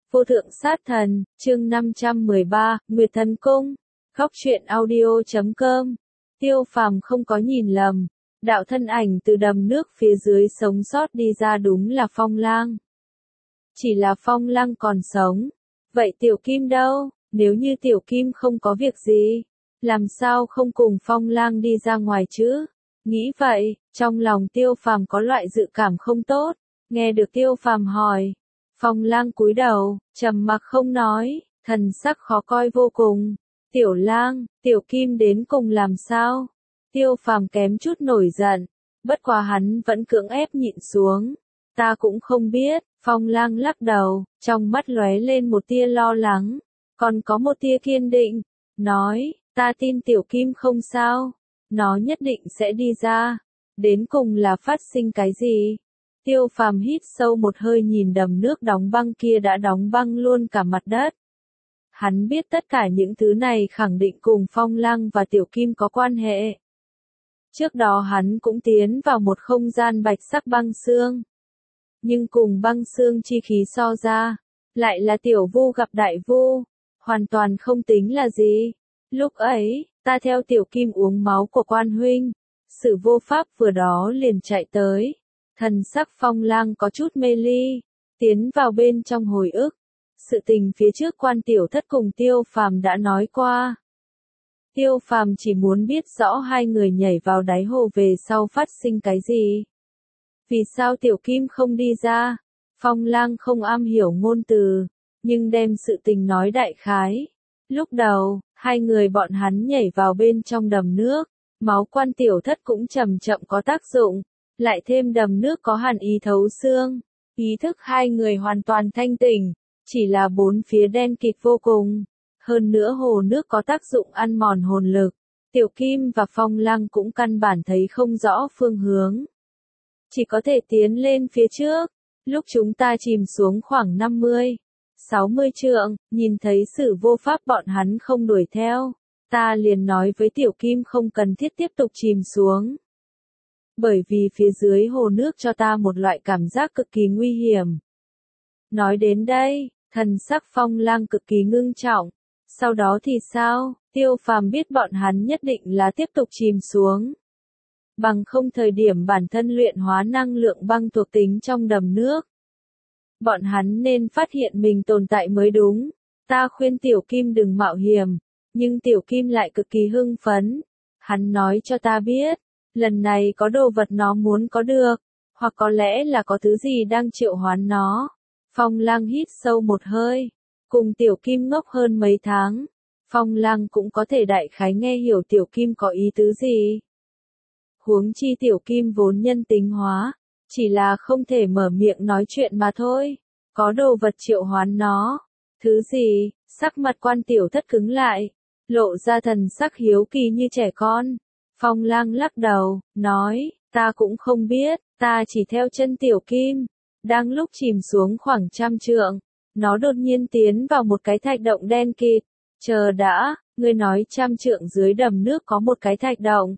Vô thượng sát thần, chương 513, Nguyệt Thần Cung, Góc truyện audio.com. Tiêu Phàm không có nhìn lầm, đạo thân ảnh từ đầm nước phía dưới sống sót đi ra đúng là Phong Lang. Chỉ là Phong Lang còn sống. Vậy Tiểu Kim đâu? Nếu như Tiểu Kim không có việc gì, làm sao không cùng Phong Lang đi ra ngoài chứ? Nghĩ vậy, trong lòng Tiêu Phàm có loại dự cảm không tốt. Nghe được Tiêu Phàm hỏi, Phong Lang cúi đầu, trầm mặc không nói, thần sắc khó coi vô cùng. Tiểu Lang, Tiểu Kim đến cùng làm sao? Tiêu Phàm kém chút nổi giận, bất quá hắn vẫn cưỡng ép nhịn xuống. Ta cũng không biết. Phong Lang lắc đầu, trong mắt lóe lên một tia lo lắng, còn có một tia kiên định, nói, ta tin Tiểu Kim không sao, nó nhất định sẽ đi ra. Đến cùng là phát sinh cái gì? Tiêu Phàm hít sâu một hơi nhìn đầm nước đóng băng kia đã đóng băng luôn cả mặt đất. Hắn biết tất cả những thứ này khẳng định cùng Phong Lang và Tiểu Kim có quan hệ. Trước đó hắn cũng tiến vào một không gian bạch sắc băng xương. Nhưng cùng băng xương chi khí so ra, lại là Tiểu Vu gặp Đại Vu, hoàn toàn không tính là gì. Lúc ấy, ta theo Tiểu Kim uống máu của Quan huynh, sự vô pháp vừa đó liền chạy tới. Thần sắc Phong Lang có chút mê ly, tiến vào bên trong hồi ức. Sự tình phía trước Quan tiểu thất cùng Tiêu Phàm đã nói qua. Tiêu Phàm chỉ muốn biết rõ hai người nhảy vào đáy hồ về sau phát sinh cái gì. Vì sao Tiểu Kim không đi ra? Phong Lang không am hiểu ngôn từ, nhưng đem sự tình nói đại khái. Lúc đầu, hai người bọn hắn nhảy vào bên trong đầm nước, máu Quan tiểu thất cũng chậm chậm có tác dụng, lại thêm đầm nước có hàn ý thấu xương, ý thức hai người hoàn toàn thanh tỉnh, chỉ là bốn phía đen kịt vô cùng. Hơn nữa hồ nước có tác dụng ăn mòn hồn lực, Tiểu Kim và Phong Lang cũng căn bản thấy không rõ phương hướng. Chỉ có thể tiến lên phía trước. Lúc chúng ta chìm xuống khoảng 50-60 trượng, nhìn thấy sự vô pháp bọn hắn không đuổi theo, ta liền nói với Tiểu Kim không cần thiết tiếp tục chìm xuống. Bởi vì phía dưới hồ nước cho ta một loại cảm giác cực kỳ nguy hiểm. Nói đến đây, thần sắc Phong Lang cực kỳ ngưng trọng. Sau đó thì sao? Tiêu Phàm biết bọn hắn nhất định là tiếp tục chìm xuống. Bằng không thời điểm bản thân luyện hóa năng lượng băng thuộc tính trong đầm nước. Bọn hắn nên phát hiện mình tồn tại mới đúng. Ta khuyên Tiểu Kim đừng mạo hiểm, nhưng Tiểu Kim lại cực kỳ hưng phấn. Hắn nói cho ta biết, lần này có đồ vật nó muốn có được, hoặc có lẽ là có thứ gì đang triệu hoán nó. Phong Lang hít sâu một hơi, cùng Tiểu Kim ngốc hơn mấy tháng. Phong Lang cũng có thể đại khái nghe hiểu Tiểu Kim có ý tứ gì. Huống chi Tiểu Kim vốn nhân tính hóa, chỉ là không thể mở miệng nói chuyện mà thôi. Có đồ vật triệu hoán nó. Thứ gì? Sắc mặt Quan tiểu thất cứng lại, lộ ra thần sắc hiếu kỳ như trẻ con. Phong Lang lắc đầu, nói, ta cũng không biết, ta chỉ theo chân Tiểu Kim. Đang lúc chìm xuống khoảng 100 trượng, nó đột nhiên tiến vào một cái thạch động đen kịt. Chờ đã, ngươi nói 100 trượng dưới đầm nước có một cái thạch động,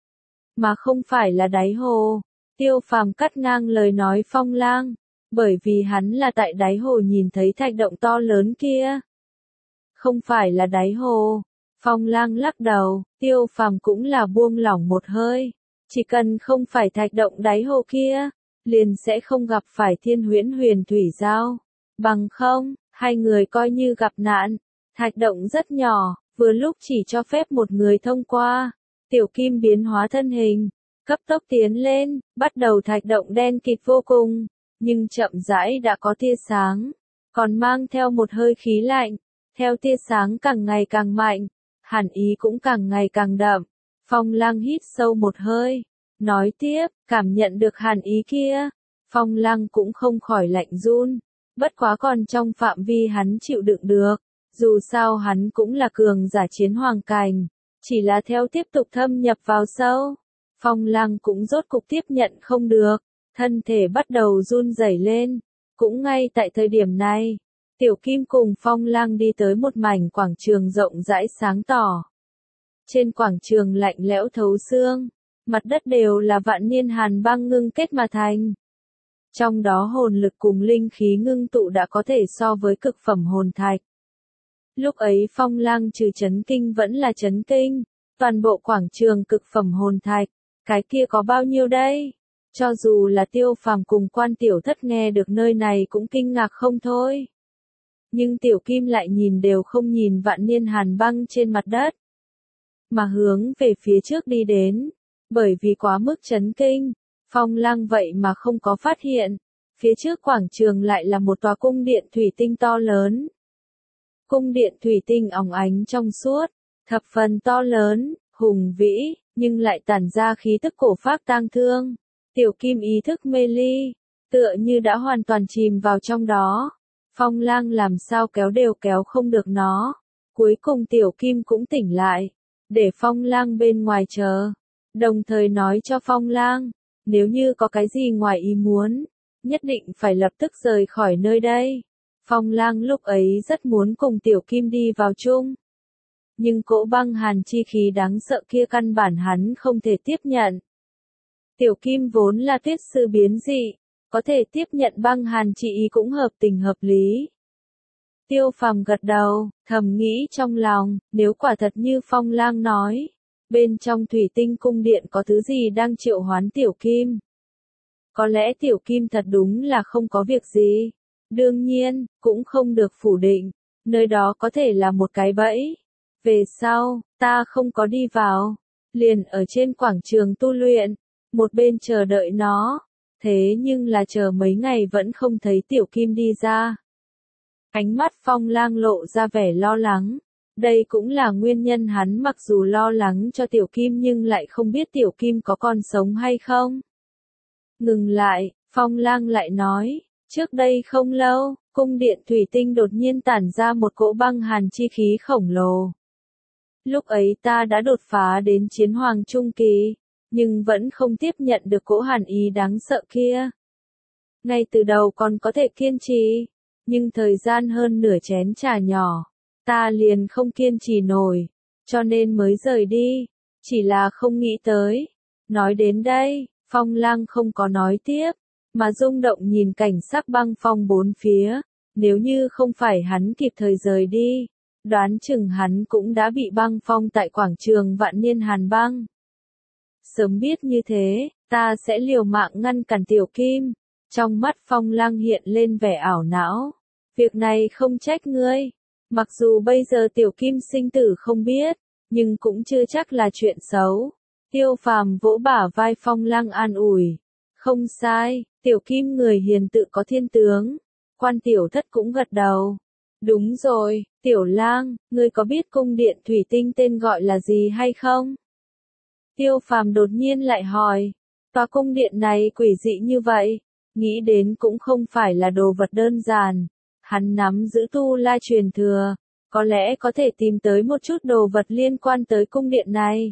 mà không phải là đáy hồ. Tiêu Phàm cắt ngang lời nói Phong Lang, bởi vì hắn là tại đáy hồ nhìn thấy thạch động to lớn kia. Không phải là đáy hồ. Phong Lang lắc đầu, Tiêu Phàm cũng là buông lỏng một hơi. Chỉ cần không phải thạch động đáy hồ kia, liền sẽ không gặp phải Thiên Huyễn Huyền Thủy Giao. Bằng không, hai người coi như gặp nạn. Thạch động rất nhỏ, vừa lúc chỉ cho phép một người thông qua. Tiểu Kim biến hóa thân hình, cấp tốc tiến lên, bắt đầu thạch động đen kịt vô cùng, nhưng chậm rãi đã có tia sáng, còn mang theo một hơi khí lạnh. Theo tia sáng càng ngày càng mạnh, hàn ý cũng càng ngày càng đậm. Phong Lang hít sâu một hơi, nói tiếp, cảm nhận được hàn ý kia. Phong Lang cũng không khỏi lạnh run, bất quá còn trong phạm vi hắn chịu đựng được. Dù sao hắn cũng là cường giả chiến hoàng cảnh, chỉ là theo tiếp tục thâm nhập vào sâu. Phong Lang cũng rốt cục tiếp nhận không được, thân thể bắt đầu run rẩy lên. Cũng ngay tại thời điểm này, Tiểu Kim cùng Phong Lang đi tới một mảnh quảng trường rộng rãi sáng tỏ. Trên quảng trường lạnh lẽo thấu xương, mặt đất đều là vạn niên hàn băng ngưng kết mà thành. Trong đó hồn lực cùng linh khí ngưng tụ đã có thể so với cực phẩm hồn thạch. Lúc ấy Phong Lang trừ chấn kinh vẫn là chấn kinh, toàn bộ quảng trường cực phẩm hồn thạch, cái kia có bao nhiêu đây? Cho dù là Tiêu Phàm cùng Quan Tiểu Thất nghe được nơi này cũng kinh ngạc không thôi. Nhưng Tiểu Kim lại nhìn đều không nhìn vạn niên hàn băng trên mặt đất, mà hướng về phía trước đi đến, bởi vì quá mức chấn kinh, Phong Lang vậy mà không có phát hiện, phía trước quảng trường lại là một tòa cung điện thủy tinh to lớn. Cung điện thủy tinh óng ánh trong suốt, thập phần to lớn, hùng vĩ, nhưng lại tản ra khí tức cổ phác tang thương. Tiểu Kim ý thức mê ly, tựa như đã hoàn toàn chìm vào trong đó. Phong Lang làm sao kéo đều kéo không được nó. Cuối cùng Tiểu Kim cũng tỉnh lại, để Phong Lang bên ngoài chờ, đồng thời nói cho Phong Lang, nếu như có cái gì ngoài ý muốn, nhất định phải lập tức rời khỏi nơi đây. Phong Lang lúc ấy rất muốn cùng Tiểu Kim đi vào chung, nhưng cỗ băng hàn chi khí đáng sợ kia căn bản hắn không thể tiếp nhận. Tiểu Kim vốn là tuyết sư biến dị, có thể tiếp nhận băng hàn chi ý cũng hợp tình hợp lý. Tiêu Phàm gật đầu, thầm nghĩ trong lòng, nếu quả thật như Phong Lang nói, bên trong thủy tinh cung điện có thứ gì đang triệu hoán Tiểu Kim. Có lẽ Tiểu Kim thật đúng là không có việc gì. Đương nhiên, cũng không được phủ định, nơi đó có thể là một cái bẫy. Về sau, ta không có đi vào, liền ở trên quảng trường tu luyện, một bên chờ đợi nó, thế nhưng là chờ mấy ngày vẫn không thấy Tiểu Kim đi ra. Ánh mắt Phong Lang lộ ra vẻ lo lắng, đây cũng là nguyên nhân hắn mặc dù lo lắng cho Tiểu Kim nhưng lại không biết Tiểu Kim có còn sống hay không. Ngừng lại, Phong Lang lại nói, trước đây không lâu, cung điện thủy tinh đột nhiên tản ra một cỗ băng hàn chi khí khổng lồ. Lúc ấy ta đã đột phá đến chiến hoàng trung kỳ, nhưng vẫn không tiếp nhận được cỗ hàn ý đáng sợ kia. Ngay từ đầu còn có thể kiên trì, nhưng thời gian hơn nửa chén trà nhỏ, ta liền không kiên trì nổi, cho nên mới rời đi, chỉ là không nghĩ tới. Nói đến đây, Phong Lang không có nói tiếp, mà rung động nhìn cảnh sắc băng phong bốn phía, nếu như không phải hắn kịp thời rời đi, đoán chừng hắn cũng đã bị băng phong tại quảng trường vạn niên hàn băng. Sớm biết như thế, ta sẽ liều mạng ngăn cản Tiểu Kim. Trong mắt Phong Lang hiện lên vẻ ảo não. Việc này không trách ngươi. Mặc dù bây giờ Tiểu Kim sinh tử không biết, nhưng cũng chưa chắc là chuyện xấu. Tiêu Phàm vỗ bả vai Phong Lang an ủi. Không sai, Tiểu Kim người hiền tự có thiên tướng. Quan Tiểu Thất cũng gật đầu. Đúng rồi, Tiểu Lang, ngươi có biết cung điện thủy tinh tên gọi là gì hay không? Tiêu Phàm đột nhiên lại hỏi. Tòa cung điện này quỷ dị như vậy, nghĩ đến cũng không phải là đồ vật đơn giản. Hắn nắm giữ tu la truyền thừa, có lẽ có thể tìm tới một chút đồ vật liên quan tới cung điện này.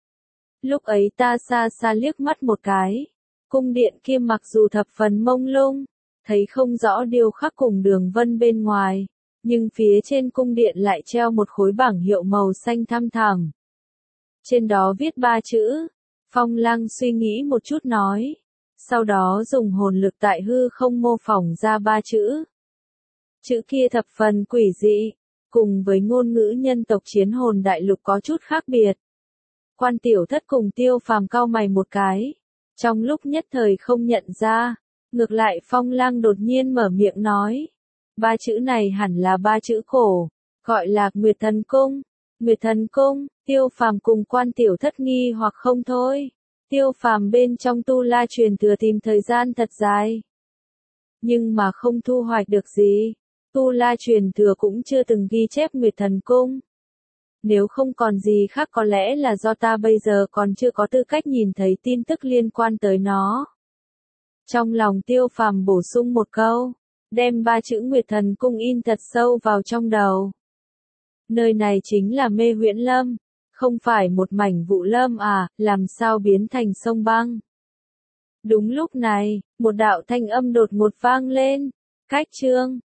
Lúc ấy ta xa xa liếc mắt một cái, cung điện kia mặc dù thập phần mông lung, thấy không rõ điêu khắc cùng đường vân bên ngoài, nhưng phía trên cung điện lại treo một khối bảng hiệu màu xanh thăm thẳm. Trên đó viết 3 chữ, Phong Lang suy nghĩ một chút nói, sau đó dùng hồn lực tại hư không mô phỏng ra 3 chữ. Chữ kia thập phần quỷ dị, cùng với ngôn ngữ nhân tộc Chiến Hồn Đại Lục có chút khác biệt. Quan Tiểu Thất cùng Tiêu Phàm cau mày một cái, trong lúc nhất thời không nhận ra, ngược lại Phong Lang đột nhiên mở miệng nói, 3 chữ này hẳn là 3 chữ cổ, gọi là Nguyệt Thần Cung. Nguyệt Thần Cung, Tiêu Phàm cùng Quan Tiểu Thất nghi hoặc không thôi. Tiêu Phàm bên trong tu la truyền thừa tìm thời gian thật dài, nhưng mà không thu hoạch được gì. Tu la truyền thừa cũng chưa từng ghi chép Nguyệt Thần Cung. Nếu không còn gì khác có lẽ là do ta bây giờ còn chưa có tư cách nhìn thấy tin tức liên quan tới nó. Trong lòng Tiêu Phàm bổ sung một câu, đem 3 chữ Nguyệt Thần Cung in thật sâu vào trong đầu. Nơi này chính là Mê Huyễn Lâm, không phải một mảnh vụ lâm à, làm sao biến thành sông băng. Đúng lúc này, một đạo thanh âm đột ngột vang lên, cách chương.